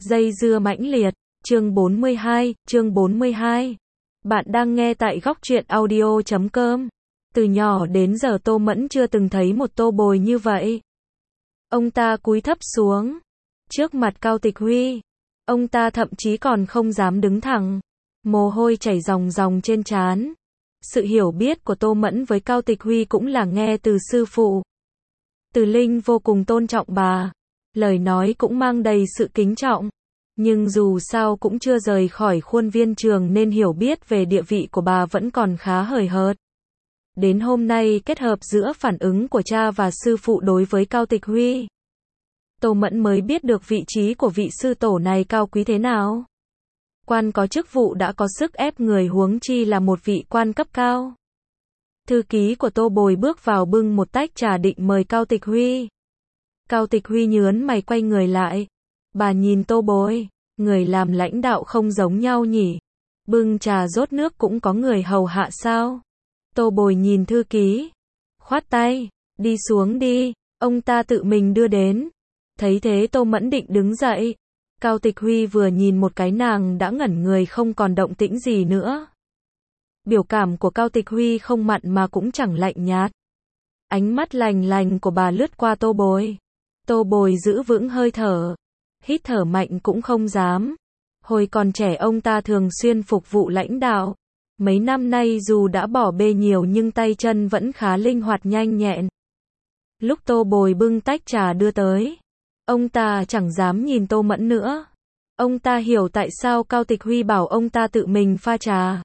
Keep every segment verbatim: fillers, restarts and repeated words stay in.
Dây dưa mãnh liệt, chương bốn mươi hai, chương bốn mươi hai. Bạn đang nghe tại góc truyện audio chấm com. Từ nhỏ đến giờ Tô Mẫn chưa từng thấy một Tô Bồi như vậy. Ông ta cúi thấp xuống, trước mặt Cao Tịch Huy. Ông ta thậm chí còn không dám đứng thẳng. Mồ hôi chảy ròng ròng trên trán. Sự hiểu biết của Tô Mẫn với Cao Tịch Huy cũng là nghe từ sư phụ. Từ Linh vô cùng tôn trọng bà. Lời nói cũng mang đầy sự kính trọng. Nhưng dù sao cũng chưa rời khỏi khuôn viên trường nên hiểu biết về địa vị của bà vẫn còn khá hời hợt. Đến hôm nay kết hợp giữa phản ứng của cha và sư phụ đối với Cao Tịch Huy, Tô Mẫn mới biết được vị trí của vị sư tổ này cao quý thế nào. Quan có chức vụ đã có sức ép người, huống chi là một vị quan cấp cao. Thư ký của Tô Bồi bước vào bưng một tách trà định mời Cao Tịch Huy. Cao Tịch Huy nhớn mày quay người lại. Bà nhìn Tô Bồi, người làm lãnh đạo không giống nhau nhỉ? Bưng trà rót nước cũng có người hầu hạ sao? Tô Bồi nhìn thư ký, khoát tay, đi xuống đi, ông ta tự mình đưa đến. Thấy thế Tô Mẫn định đứng dậy. Cao Tịch Huy vừa nhìn một cái nàng đã ngẩn người không còn động tĩnh gì nữa. Biểu cảm của Cao Tịch Huy không mặn mà cũng chẳng lạnh nhạt. Ánh mắt lành lành của bà lướt qua Tô Bồi. Tô Bồi giữ vững hơi thở. Hít thở mạnh cũng không dám. Hồi còn trẻ ông ta thường xuyên phục vụ lãnh đạo. Mấy năm nay dù đã bỏ bê nhiều nhưng tay chân vẫn khá linh hoạt nhanh nhẹn. Lúc Tô Bồi bưng tách trà đưa tới, ông ta chẳng dám nhìn Tô Mẫn nữa. Ông ta hiểu tại sao Cao Tịch Huy bảo ông ta tự mình pha trà.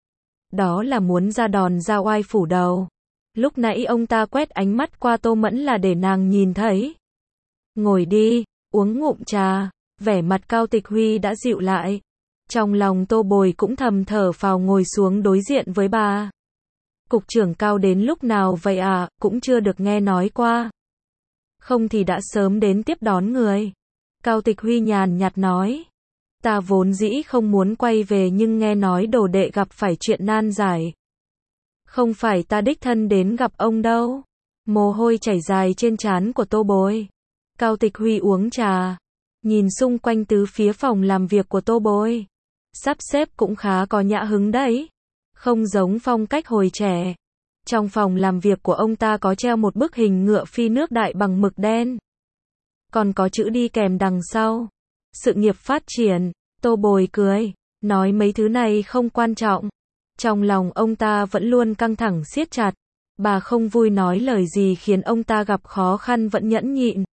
Đó là muốn ra đòn ra oai phủ đầu. Lúc nãy ông ta quét ánh mắt qua Tô Mẫn là để nàng nhìn thấy. Ngồi đi, uống ngụm trà. Vẻ mặt Cao Tịch Huy đã dịu lại. Trong lòng Tô Bồi cũng thầm thở phào ngồi xuống đối diện với bà. Cục trưởng Cao đến lúc nào vậy à, cũng chưa được nghe nói qua. Không thì đã sớm đến tiếp đón người. Cao Tịch Huy nhàn nhạt nói. Ta vốn dĩ không muốn quay về nhưng nghe nói đồ đệ gặp phải chuyện nan giải. Không phải ta đích thân đến gặp ông đâu. Mồ hôi chảy dài trên trán của Tô Bồi. Cao Tịch Huy uống trà, nhìn xung quanh tứ phía phòng làm việc của Tô Bồi. Sắp xếp cũng khá có nhã hứng đấy. Không giống phong cách hồi trẻ. Trong phòng làm việc của ông ta có treo một bức hình ngựa phi nước đại bằng mực đen. Còn có chữ đi kèm đằng sau. Sự nghiệp phát triển. Tô Bồi cười, nói mấy thứ này không quan trọng. Trong lòng ông ta vẫn luôn căng thẳng siết chặt. Bà không vui nói lời gì khiến ông ta gặp khó khăn vẫn nhẫn nhịn.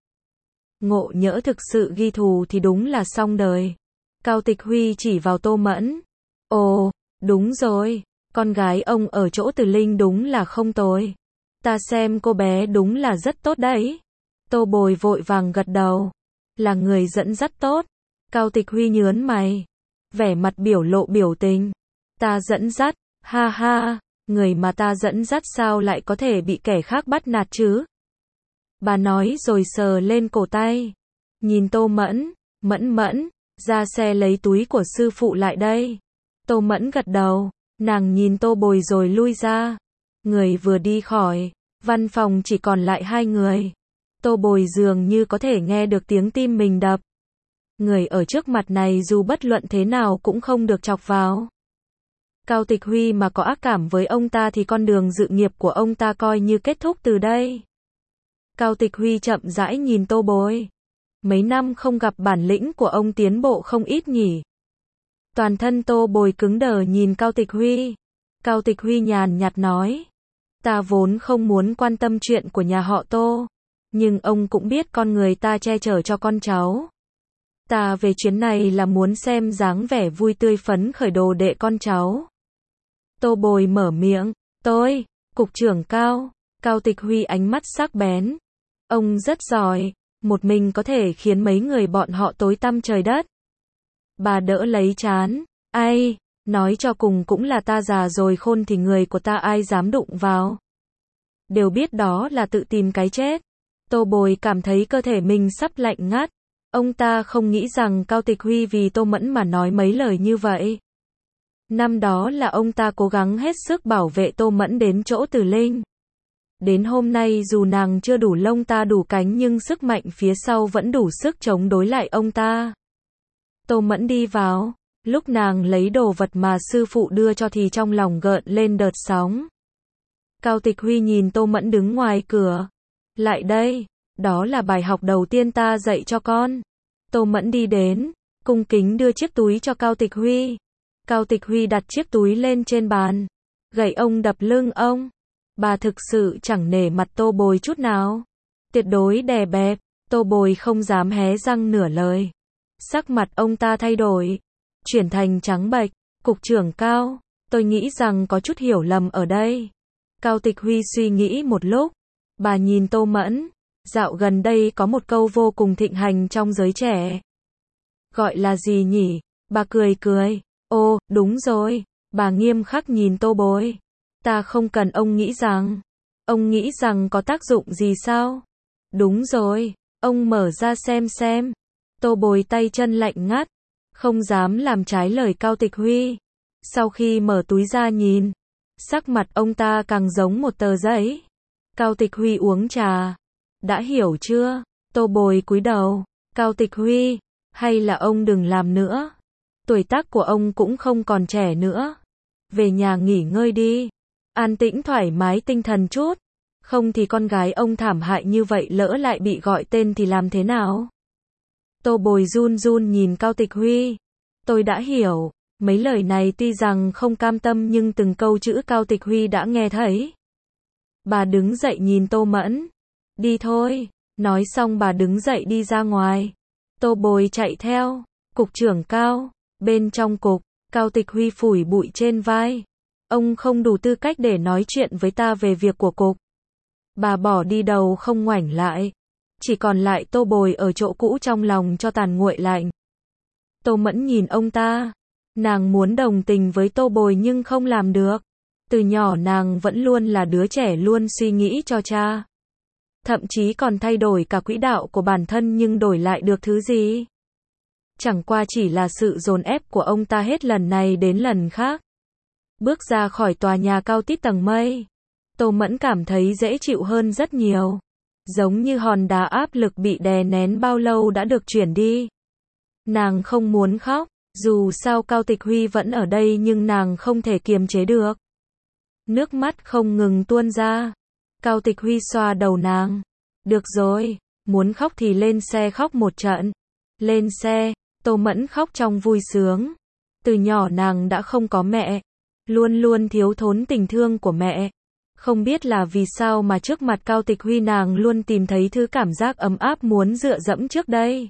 Ngộ nhỡ thực sự ghi thù thì đúng là xong đời. Cao Tịch Huy chỉ vào Tô Mẫn. Ồ, đúng rồi, con gái ông ở chỗ Từ Linh đúng là không tồi. Ta xem cô bé đúng là rất tốt đấy. Tô Bồi vội vàng gật đầu. Là người dẫn dắt tốt. Cao Tịch Huy nhớn mày. Vẻ mặt biểu lộ biểu tình. Ta dẫn dắt, ha ha, người mà ta dẫn dắt sao lại có thể bị kẻ khác bắt nạt chứ? Bà nói rồi sờ lên cổ tay. Nhìn Tô Mẫn, Mẫn Mẫn, ra xe lấy túi của sư phụ lại đây. Tô Mẫn gật đầu, nàng nhìn Tô Bồi rồi lui ra. Người vừa đi khỏi, văn phòng chỉ còn lại hai người. Tô Bồi dường như có thể nghe được tiếng tim mình đập. Người ở trước mặt này dù bất luận thế nào cũng không được chọc vào. Cao Tịch Huy mà có ác cảm với ông ta thì con đường sự nghiệp của ông ta coi như kết thúc từ đây. Cao Tịch Huy chậm rãi nhìn Tô Bồi. Mấy năm không gặp bản lĩnh của ông tiến bộ không ít nhỉ. Toàn thân Tô Bồi cứng đờ nhìn Cao Tịch Huy. Cao Tịch Huy nhàn nhạt nói. Ta vốn không muốn quan tâm chuyện của nhà họ Tô. Nhưng ông cũng biết con người ta che chở cho con cháu. Ta về chuyến này là muốn xem dáng vẻ vui tươi phấn khởi đồ đệ con cháu. Tô Bồi mở miệng. Tôi, Cục trưởng Cao. Cao Tịch Huy ánh mắt sắc bén. Ông rất giỏi. Một mình có thể khiến mấy người bọn họ tối tăm trời đất. Bà đỡ lấy trán. Ai, nói cho cùng cũng là ta già rồi khôn thì người của ta ai dám đụng vào. Đều biết đó là tự tìm cái chết. Tô Bồi cảm thấy cơ thể mình sắp lạnh ngắt. Ông ta không nghĩ rằng Cao Tịch Huy vì Tô Mẫn mà nói mấy lời như vậy. Năm đó là ông ta cố gắng hết sức bảo vệ Tô Mẫn đến chỗ Từ Linh. Đến hôm nay dù nàng chưa đủ lông ta đủ cánh nhưng sức mạnh phía sau vẫn đủ sức chống đối lại ông ta. Tô Mẫn đi vào, lúc nàng lấy đồ vật mà sư phụ đưa cho thì trong lòng gợn lên đợt sóng. Cao Tịch Huy nhìn Tô Mẫn đứng ngoài cửa. Lại đây, đó là bài học đầu tiên ta dạy cho con. Tô Mẫn đi đến, cung kính đưa chiếc túi cho Cao Tịch Huy. Cao Tịch Huy đặt chiếc túi lên trên bàn. Gậy ông đập lưng ông. Bà thực sự chẳng nể mặt Tô Bồi chút nào. Tuyệt đối đè bẹp, Tô Bồi không dám hé răng nửa lời. Sắc mặt ông ta thay đổi, chuyển thành trắng bệch. Cục trưởng Cao, tôi nghĩ rằng có chút hiểu lầm ở đây. Cao Tịch Huy suy nghĩ một lúc. Bà nhìn Tô Mẫn. Dạo gần đây có một câu vô cùng thịnh hành trong giới trẻ. Gọi là gì nhỉ? Bà cười cười. Ô, đúng rồi. Bà nghiêm khắc nhìn Tô Bồi. Ta không cần ông nghĩ rằng. Ông nghĩ rằng có tác dụng gì sao? Đúng rồi. Ông mở ra xem xem. Tô Bồi tay chân lạnh ngắt. Không dám làm trái lời Cao Tịch Huy. Sau khi mở túi ra nhìn. Sắc mặt ông ta càng giống một tờ giấy. Cao Tịch Huy uống trà. Đã hiểu chưa? Tô Bồi cúi đầu. Cao Tịch Huy, hay là ông đừng làm nữa. Tuổi tác của ông cũng không còn trẻ nữa. Về nhà nghỉ ngơi đi. An tĩnh thoải mái tinh thần chút. Không thì con gái ông thảm hại như vậy lỡ lại bị gọi tên thì làm thế nào? Tô Bồi run run nhìn Cao Tịch Huy. Tôi đã hiểu. Mấy lời này tuy rằng không cam tâm nhưng từng câu chữ Cao Tịch Huy đã nghe thấy. Bà đứng dậy nhìn Tô Mẫn. Đi thôi. Nói xong bà đứng dậy đi ra ngoài. Tô Bồi chạy theo. Cục trưởng Cao. Bên trong cục, Cao Tịch Huy phủi bụi trên vai. Ông không đủ tư cách để nói chuyện với ta về việc của cục. Bà bỏ đi đầu không ngoảnh lại. Chỉ còn lại Tô Bồi ở chỗ cũ trong lòng cho tàn nguội lạnh. Tô Mẫn nhìn ông ta. Nàng muốn đồng tình với Tô Bồi nhưng không làm được. Từ nhỏ nàng vẫn luôn là đứa trẻ luôn suy nghĩ cho cha. Thậm chí còn thay đổi cả quỹ đạo của bản thân nhưng đổi lại được thứ gì? Chẳng qua chỉ là sự dồn ép của ông ta hết lần này đến lần khác. Bước ra khỏi tòa nhà cao tít tầng mây. Tô Mẫn cảm thấy dễ chịu hơn rất nhiều. Giống như hòn đá áp lực bị đè nén bao lâu đã được chuyển đi. Nàng không muốn khóc. Dù sao Cao Tịch Huy vẫn ở đây nhưng nàng không thể kiềm chế được. Nước mắt không ngừng tuôn ra. Cao Tịch Huy xoa đầu nàng. Được rồi, muốn khóc thì lên xe khóc một trận. Lên xe, Tô Mẫn khóc trong vui sướng. Từ nhỏ nàng đã không có mẹ. Luôn luôn thiếu thốn tình thương của mẹ. Không biết là vì sao mà trước mặt Cao Tịch Huy nàng luôn tìm thấy thứ cảm giác ấm áp muốn dựa dẫm trước đây.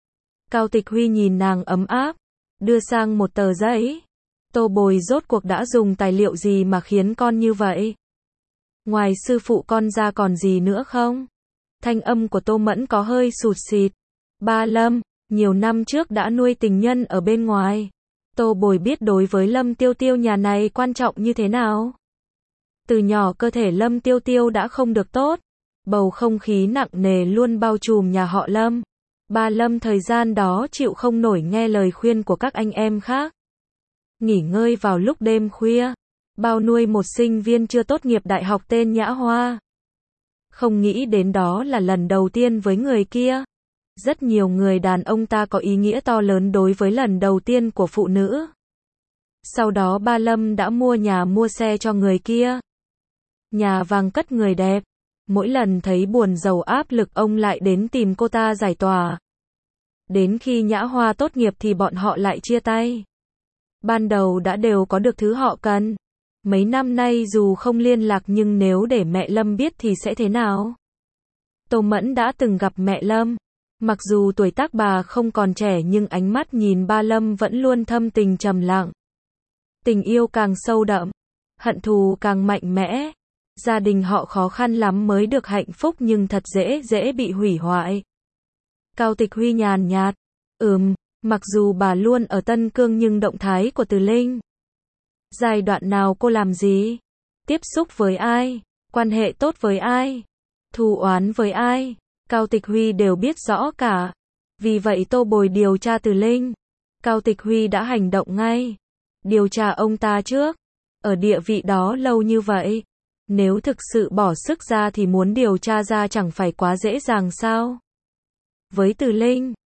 Cao Tịch Huy nhìn nàng ấm áp. Đưa sang một tờ giấy. Tô Bồi rốt cuộc đã dùng tài liệu gì mà khiến con như vậy? Ngoài sư phụ con ra còn gì nữa không? Thanh âm của Tô Mẫn có hơi sụt xịt. Ba Lâm, nhiều năm trước đã nuôi tình nhân ở bên ngoài. Tô Bồi biết đối với Lâm Tiêu Tiêu nhà này quan trọng như thế nào. Từ nhỏ cơ thể Lâm Tiêu Tiêu đã không được tốt. Bầu không khí nặng nề luôn bao trùm nhà họ Lâm. Ba Lâm thời gian đó chịu không nổi nghe lời khuyên của các anh em khác. Nghỉ ngơi vào lúc đêm khuya. Bao nuôi một sinh viên chưa tốt nghiệp đại học tên Nhã Hoa. Không nghĩ đến đó là lần đầu tiên với người kia. Rất nhiều người đàn ông ta có ý nghĩa to lớn đối với lần đầu tiên của phụ nữ. Sau đó ba Lâm đã mua nhà mua xe cho người kia. Nhà vàng cất người đẹp. Mỗi lần thấy buồn rầu áp lực ông lại đến tìm cô ta giải tỏa. Đến khi Nhã Hoa tốt nghiệp thì bọn họ lại chia tay. Ban đầu đã đều có được thứ họ cần. Mấy năm nay dù không liên lạc nhưng nếu để mẹ Lâm biết thì sẽ thế nào? Tô Mẫn đã từng gặp mẹ Lâm. Mặc dù tuổi tác bà không còn trẻ nhưng ánh mắt nhìn ba Lâm vẫn luôn thâm tình trầm lặng. Tình yêu càng sâu đậm, hận thù càng mạnh mẽ. Gia đình họ khó khăn lắm mới được hạnh phúc nhưng thật dễ dễ bị hủy hoại. Cao Tịch Huy nhàn nhạt. Ừm, mặc dù bà luôn ở Tân Cương nhưng động thái của Từ Linh. Giai đoạn nào cô làm gì? Tiếp xúc với ai? Quan hệ tốt với ai? Thù oán với ai? Cao Tịch Huy đều biết rõ cả. Vì vậy Tô Bồi điều tra Từ Linh. Cao Tịch Huy đã hành động ngay. Điều tra ông ta trước. Ở địa vị đó lâu như vậy. Nếu thực sự bỏ sức ra thì muốn điều tra ra chẳng phải quá dễ dàng sao? Với Từ Linh,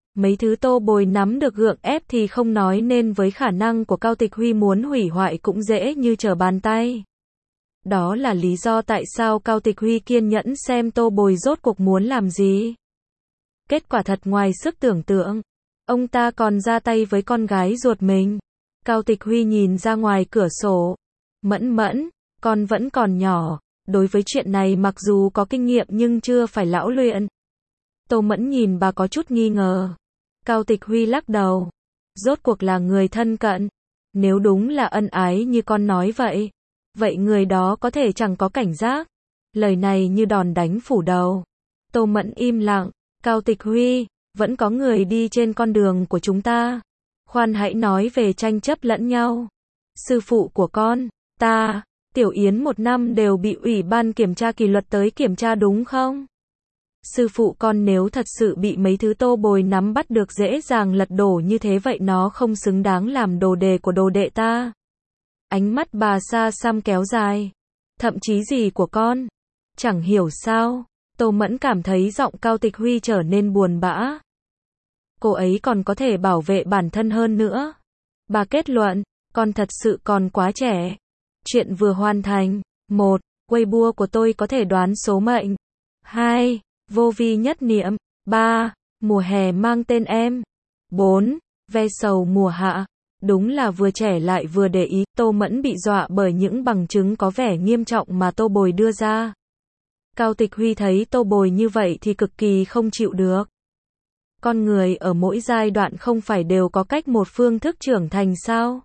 Mấy thứ Tô Bồi nắm được gượng ép thì không nói nên với khả năng của Cao Tịch Huy muốn hủy hoại cũng dễ như trở bàn tay. Đó là lý do tại sao Cao Tịch Huy kiên nhẫn xem Tô Bồi rốt cuộc muốn làm gì. Kết quả thật ngoài sức tưởng tượng. Ông ta còn ra tay với con gái ruột mình. Cao Tịch Huy nhìn ra ngoài cửa sổ. Mẫn Mẫn, con vẫn còn nhỏ. Đối với chuyện này mặc dù có kinh nghiệm nhưng chưa phải lão luyện. Tô Mẫn nhìn bà có chút nghi ngờ. Cao Tịch Huy lắc đầu. Rốt cuộc là người thân cận. Nếu đúng là ân ái như con nói vậy. Vậy người đó có thể chẳng có cảnh giác. Lời này như đòn đánh phủ đầu. Tô Mẫn im lặng. Cao Tịch Huy, vẫn có người đi trên con đường của chúng ta. Khoan hãy nói về tranh chấp lẫn nhau. Sư phụ của con, ta, Tiểu Yến một năm đều bị ủy ban kiểm tra kỷ luật tới kiểm tra đúng không? Sư phụ con nếu thật sự bị mấy thứ Tô Bồi nắm bắt được dễ dàng lật đổ như thế vậy nó không xứng đáng làm đồ đề của đồ đệ ta. Ánh mắt bà xa xăm kéo dài. Thậm chí gì của con? Chẳng hiểu sao. Tô Mẫn cảm thấy giọng Cao Tịch Huy trở nên buồn bã. Cô ấy còn có thể bảo vệ bản thân hơn nữa. Bà kết luận, con thật sự còn quá trẻ. Chuyện vừa hoàn thành. một. Weibo của tôi có thể đoán số mệnh. hai. Vô vi nhất niệm. ba. Mùa hè mang tên em. bốn. Ve sầu mùa hạ. Đúng là vừa trẻ lại vừa để ý. Tô Mẫn bị dọa bởi những bằng chứng có vẻ nghiêm trọng mà Tô Bồi đưa ra. Cao Tịch Huy thấy Tô Bồi như vậy thì cực kỳ không chịu được. Con người ở mỗi giai đoạn không phải đều có cách một phương thức trưởng thành sao?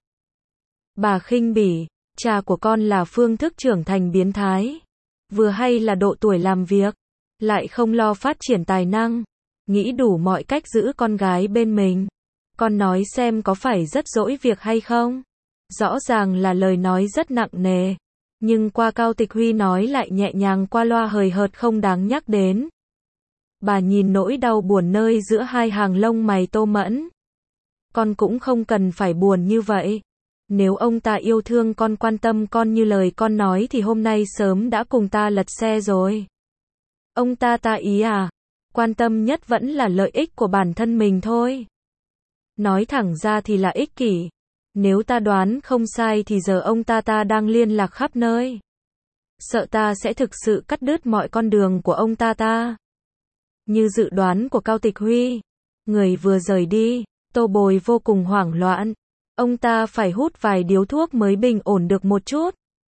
Bà khinh bỉ, cha của con là phương thức trưởng thành biến thái. Vừa hay là độ tuổi làm việc, lại không lo phát triển tài năng, nghĩ đủ mọi cách giữ con gái bên mình. Con nói xem có phải rất dỗi việc hay không? Rõ ràng là lời nói rất nặng nề. Nhưng qua Cao Tịch Huy nói lại nhẹ nhàng qua loa hời hợt không đáng nhắc đến. Bà nhìn nỗi đau buồn nơi giữa hai hàng lông mày Tô Mẫn. Con cũng không cần phải buồn như vậy. Nếu ông ta yêu thương con quan tâm con như lời con nói thì hôm nay sớm đã cùng ta lật xe rồi. Ông ta ta ý à? Quan tâm nhất vẫn là lợi ích của bản thân mình thôi. Nói thẳng ra thì là ích kỷ. Nếu ta đoán không sai thì giờ ông ta ta đang liên lạc khắp nơi. Sợ ta sẽ thực sự cắt đứt mọi con đường của ông ta ta. Như dự đoán của Cao Tịch Huy, người vừa rời đi, Tô Bồi vô cùng hoảng loạn. Ông ta phải hút vài điếu thuốc mới bình ổn được một chút.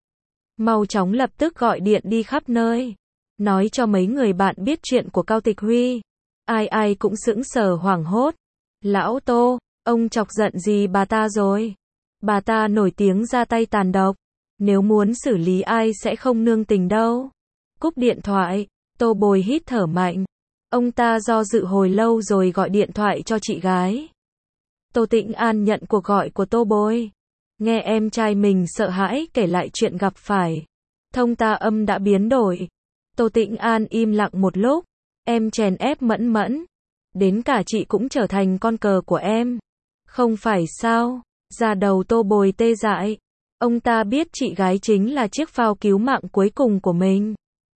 Mau chóng lập tức gọi điện đi khắp nơi. Nói cho mấy người bạn biết chuyện của Cao Tịch Huy. Ai ai cũng sững sờ hoảng hốt. Lão Tô, ông chọc giận gì bà ta rồi? Bà ta nổi tiếng ra tay tàn độc. Nếu muốn xử lý ai sẽ không nương tình đâu. Cúp điện thoại, Tô Bồi hít thở mạnh. Ông ta do dự hồi lâu rồi gọi điện thoại cho chị gái. Tô Tĩnh An nhận cuộc gọi của Tô Bồi. Nghe em trai mình sợ hãi kể lại chuyện gặp phải. Thông ta âm đã biến đổi. Tô Tĩnh An im lặng một lúc. Em chèn ép Mẫn Mẫn. Đến cả chị cũng trở thành con cờ của em. Không phải sao? Da đầu Tô Bồi tê dại. Ông ta biết chị gái chính là chiếc phao cứu mạng cuối cùng của mình.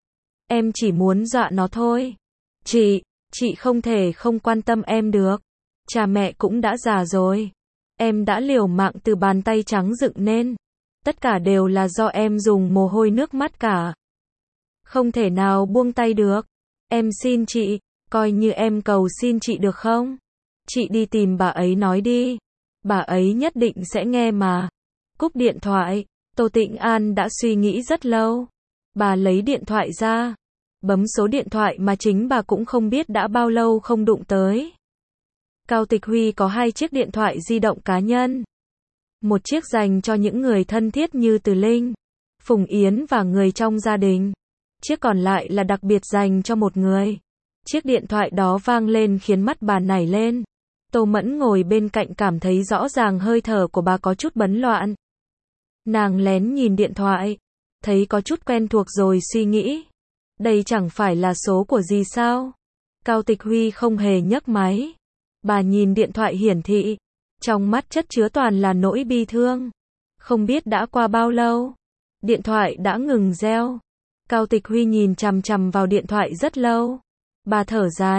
Em chỉ muốn dọa nó thôi. Chị, chị không thể không quan tâm em được. Cha mẹ cũng đã già rồi. Em đã liều mạng từ bàn tay trắng dựng nên. Tất cả đều là do em dùng mồ hôi nước mắt cả. Không thể nào buông tay được. Em xin chị, coi như em cầu xin chị được không? Chị đi tìm bà ấy nói đi. Bà ấy nhất định sẽ nghe mà. Cúp điện thoại, Tô Tĩnh An đã suy nghĩ rất lâu. Bà lấy điện thoại ra. Bấm số điện thoại mà chính bà cũng không biết đã bao lâu không đụng tới. Cao Tịch Huy có hai chiếc điện thoại di động cá nhân. Một chiếc dành cho những người thân thiết như Từ Linh, Phùng Yến và người trong gia đình. Chiếc còn lại là đặc biệt dành cho một người. Chiếc điện thoại đó vang lên khiến mắt bà nảy lên. Tô Mẫn ngồi bên cạnh cảm thấy rõ ràng hơi thở của bà có chút bấn loạn. Nàng lén nhìn điện thoại, thấy có chút quen thuộc rồi suy nghĩ. Đây chẳng phải là số của gì sao? Cao Tịch Huy không hề nhấc máy. Bà nhìn điện thoại hiển thị. Trong mắt chất chứa toàn là nỗi bi thương. Không biết đã qua bao lâu. Điện thoại đã ngừng reo. Cao Tịch Huy nhìn chằm chằm vào điện thoại rất lâu. Bà thở dài.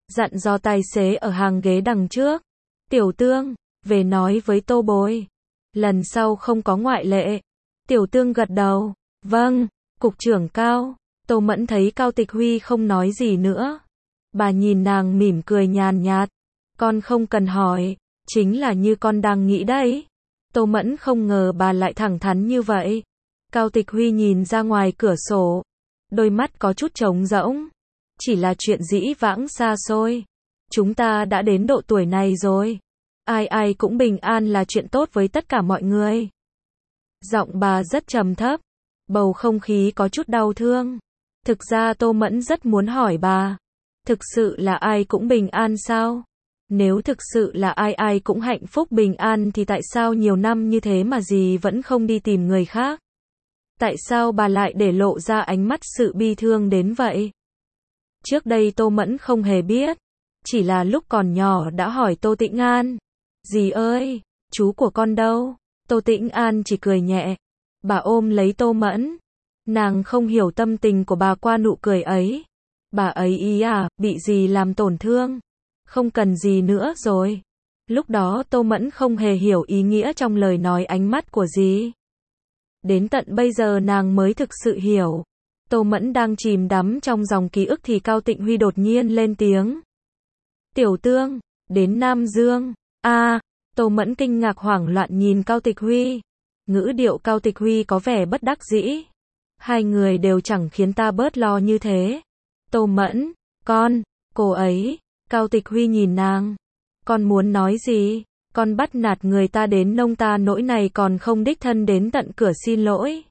dặn dò tài xế ở hàng ghế đằng trước. Tiểu Tương, về nói với Tô Bồi. Lần sau không có ngoại lệ. Tiểu Tương gật đầu. Vâng, cục trưởng Cao. Tô Mẫn thấy Cao Tịch Huy không nói gì nữa. Bà nhìn nàng mỉm cười nhàn nhạt. Con không cần hỏi, chính là như con đang nghĩ đấy. Tô Mẫn không ngờ bà lại thẳng thắn như vậy. Cao Tịch Huy nhìn ra ngoài cửa sổ. Đôi mắt có chút trống rỗng. Chỉ là chuyện dĩ vãng xa xôi. Chúng ta đã đến độ tuổi này rồi. Ai ai cũng bình an là chuyện tốt với tất cả mọi người. Giọng bà rất trầm thấp. Bầu không khí có chút đau thương. Thực ra Tô Mẫn rất muốn hỏi bà. Thực sự là ai cũng bình an sao? Nếu thực sự là ai ai cũng hạnh phúc bình an thì tại sao nhiều năm như thế mà dì vẫn không đi tìm người khác? Tại sao bà lại để lộ ra ánh mắt sự bi thương đến vậy? Trước đây Tô Mẫn không hề biết. Chỉ là lúc còn nhỏ đã hỏi Tô Tĩnh An. Dì ơi, chú của con đâu? Tô Tĩnh An chỉ cười nhẹ. Bà ôm lấy Tô Mẫn. Nàng không hiểu tâm tình của bà qua nụ cười ấy. Bà ấy ý à, bị dì làm tổn thương. Không cần gì nữa rồi. Lúc đó Tô Mẫn không hề hiểu ý nghĩa trong lời nói ánh mắt của dì. Đến tận bây giờ nàng mới thực sự hiểu. Tô Mẫn đang chìm đắm trong dòng ký ức thì Cao Tịnh Huy đột nhiên lên tiếng. Tiểu Tương, đến Nam Dương. A, à, Tô Mẫn kinh ngạc hoảng loạn nhìn Cao Tịch Huy. Ngữ điệu Cao Tịch Huy có vẻ bất đắc dĩ. Hai người đều chẳng khiến ta bớt lo như thế. Tô Mẫn, con, cô ấy. Cao Tịch Huy nhìn nàng. Con muốn nói gì? Con bắt nạt người ta đến nông ta nỗi này còn không đích thân đến tận cửa xin lỗi.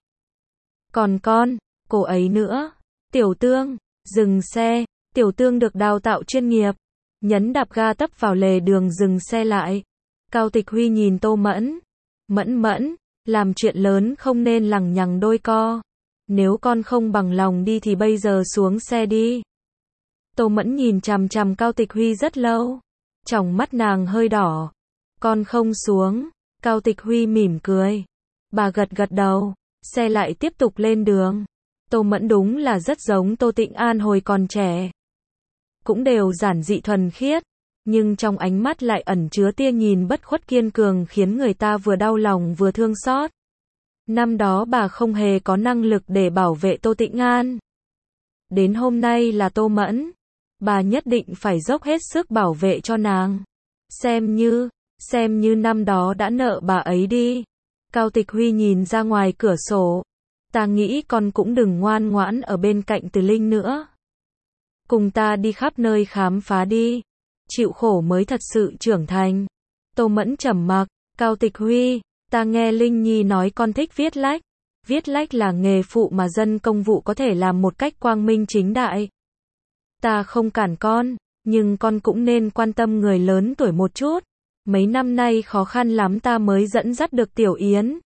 Còn con, cô ấy nữa. Tiểu Tương, dừng xe. Tiểu Tương được đào tạo chuyên nghiệp. Nhấn đạp ga tấp vào lề đường dừng xe lại. Cao Tịch Huy nhìn Tô Mẫn. Mẫn Mẫn, làm chuyện lớn không nên lằng nhằng đôi co. Nếu con không bằng lòng đi thì bây giờ xuống xe đi. Tô Mẫn nhìn chằm chằm Cao Tịch Huy rất lâu. Tròng mắt nàng hơi đỏ. Con không xuống. Cao Tịch Huy mỉm cười. Bà gật gật đầu. Xe lại tiếp tục lên đường. Tô Mẫn đúng là rất giống Tô Tĩnh An hồi còn trẻ. Cũng đều giản dị thuần khiết. Nhưng trong ánh mắt lại ẩn chứa tia nhìn bất khuất kiên cường khiến người ta vừa đau lòng vừa thương xót. Năm đó bà không hề có năng lực để bảo vệ Tô Tĩnh An. Đến hôm nay là Tô Mẫn. Bà nhất định phải dốc hết sức bảo vệ cho nàng. Xem như, xem như năm đó đã nợ bà ấy đi. Cao Tịch Huy nhìn ra ngoài cửa sổ. Ta nghĩ con cũng đừng ngoan ngoãn ở bên cạnh Từ Linh nữa. Cùng ta đi khắp nơi khám phá đi. Chịu khổ mới thật sự trưởng thành. Tô Mẫn trầm mặc. Cao Tịch Huy, ta nghe Linh Nhi nói con thích viết lách. Viết lách là nghề phụ mà dân công vụ có thể làm một cách quang minh chính đại. Ta không cản con, nhưng con cũng nên quan tâm người lớn tuổi một chút. Mấy năm nay khó khăn lắm ta mới dẫn dắt được Tiểu Yến.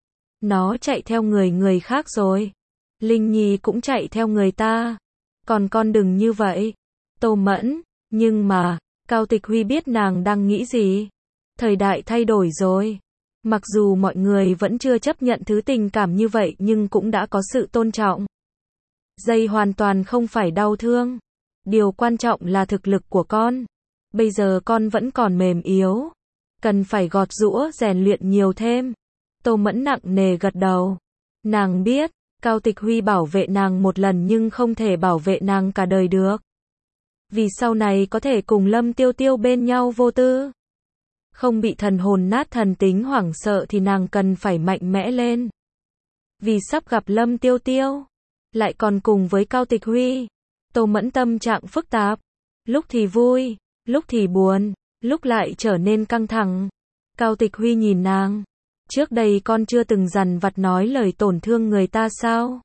Nó chạy theo người người khác rồi. Linh Nhi cũng chạy theo người ta. Còn con đừng như vậy. Tô Mẫn, nhưng mà, Cao Tịch Huy biết nàng đang nghĩ gì. Thời đại thay đổi rồi. Mặc dù mọi người vẫn chưa chấp nhận thứ tình cảm như vậy nhưng cũng đã có sự tôn trọng. Dây hoàn toàn không phải đau thương. Điều quan trọng là thực lực của con. Bây giờ con vẫn còn mềm yếu. Cần phải gọt giũa rèn luyện nhiều thêm. Tô Mẫn nặng nề gật đầu. Nàng biết, Cao Tịch Huy bảo vệ nàng một lần nhưng không thể bảo vệ nàng cả đời được. Vì sau này có thể cùng Lâm Tiêu Tiêu bên nhau vô tư. Không bị thần hồn nát thần tính hoảng sợ thì nàng cần phải mạnh mẽ lên. Vì sắp gặp Lâm Tiêu Tiêu. Lại còn cùng với Cao Tịch Huy. Tô Mẫn tâm trạng phức tạp. Lúc thì vui, lúc thì buồn, lúc lại trở nên căng thẳng. Cao Tịch Huy nhìn nàng. Trước đây con chưa từng dằn vặt nói lời tổn thương người ta sao?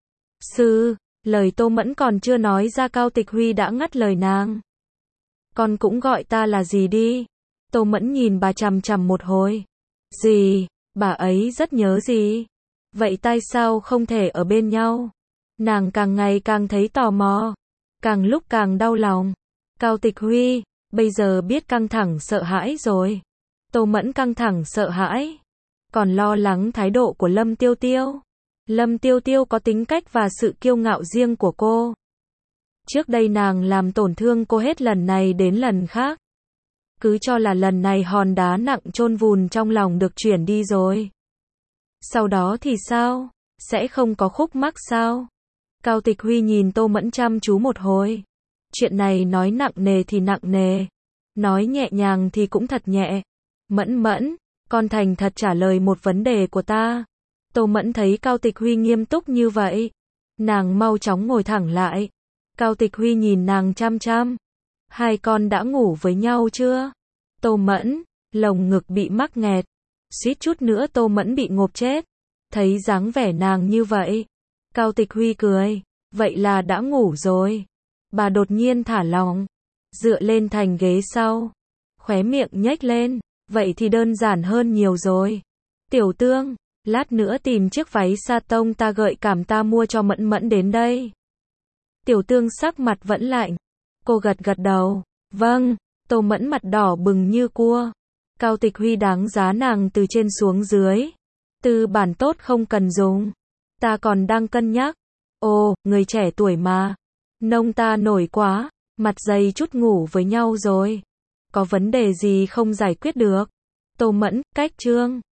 Sư, lời Tô Mẫn còn chưa nói ra Cao Tịch Huy đã ngắt lời nàng. Con cũng gọi ta là gì đi. Tô Mẫn nhìn bà chằm chằm một hồi. Gì, bà ấy rất nhớ gì? Vậy tại sao không thể ở bên nhau? Nàng càng ngày càng thấy tò mò. Càng lúc càng đau lòng. Cao Tịch Huy, bây giờ biết căng thẳng sợ hãi rồi. Tô Mẫn căng thẳng sợ hãi. Còn lo lắng thái độ của Lâm Tiêu Tiêu. Lâm Tiêu Tiêu có tính cách và sự kiêu ngạo riêng của cô. Trước đây nàng làm tổn thương cô hết lần này đến lần khác. Cứ cho là lần này hòn đá nặng chôn vùn trong lòng được chuyển đi rồi. Sau đó thì sao? Sẽ không có khúc mắc sao? Cao Tịch Huy nhìn Tô Mẫn chăm chú một hồi. Chuyện này nói nặng nề thì nặng nề. Nói nhẹ nhàng thì cũng thật nhẹ. Mẫn Mẫn, con thành thật trả lời một vấn đề của ta. Tô Mẫn thấy Cao Tịch Huy nghiêm túc như vậy. Nàng mau chóng ngồi thẳng lại. Cao Tịch Huy nhìn nàng chăm chăm. Hai con đã ngủ với nhau chưa? Tô Mẫn, lồng ngực bị mắc nghẹt. Suýt chút nữa Tô Mẫn bị ngộp chết. Thấy dáng vẻ nàng như vậy. Cao Tịch Huy cười. Vậy là đã ngủ rồi. Bà đột nhiên thả lỏng. Dựa lên thành ghế sau. Khóe miệng nhếch lên. Vậy thì đơn giản hơn nhiều rồi. Tiểu Tương, lát nữa tìm chiếc váy sa tông ta gợi cảm ta mua cho Mẫn Mẫn đến đây. Tiểu Tương sắc mặt vẫn lạnh. Cô gật gật đầu. Vâng. Tô Mẫn mặt đỏ bừng như cua. Cao Tịch Huy đáng giá nàng từ trên xuống dưới. Tư bản tốt không cần dùng. Ta còn đang cân nhắc. Ồ, người trẻ tuổi mà. Nông ta nổi quá. Mặt dày chút ngủ với nhau rồi. Có vấn đề gì không giải quyết được? Tô Mẫn, cách chương.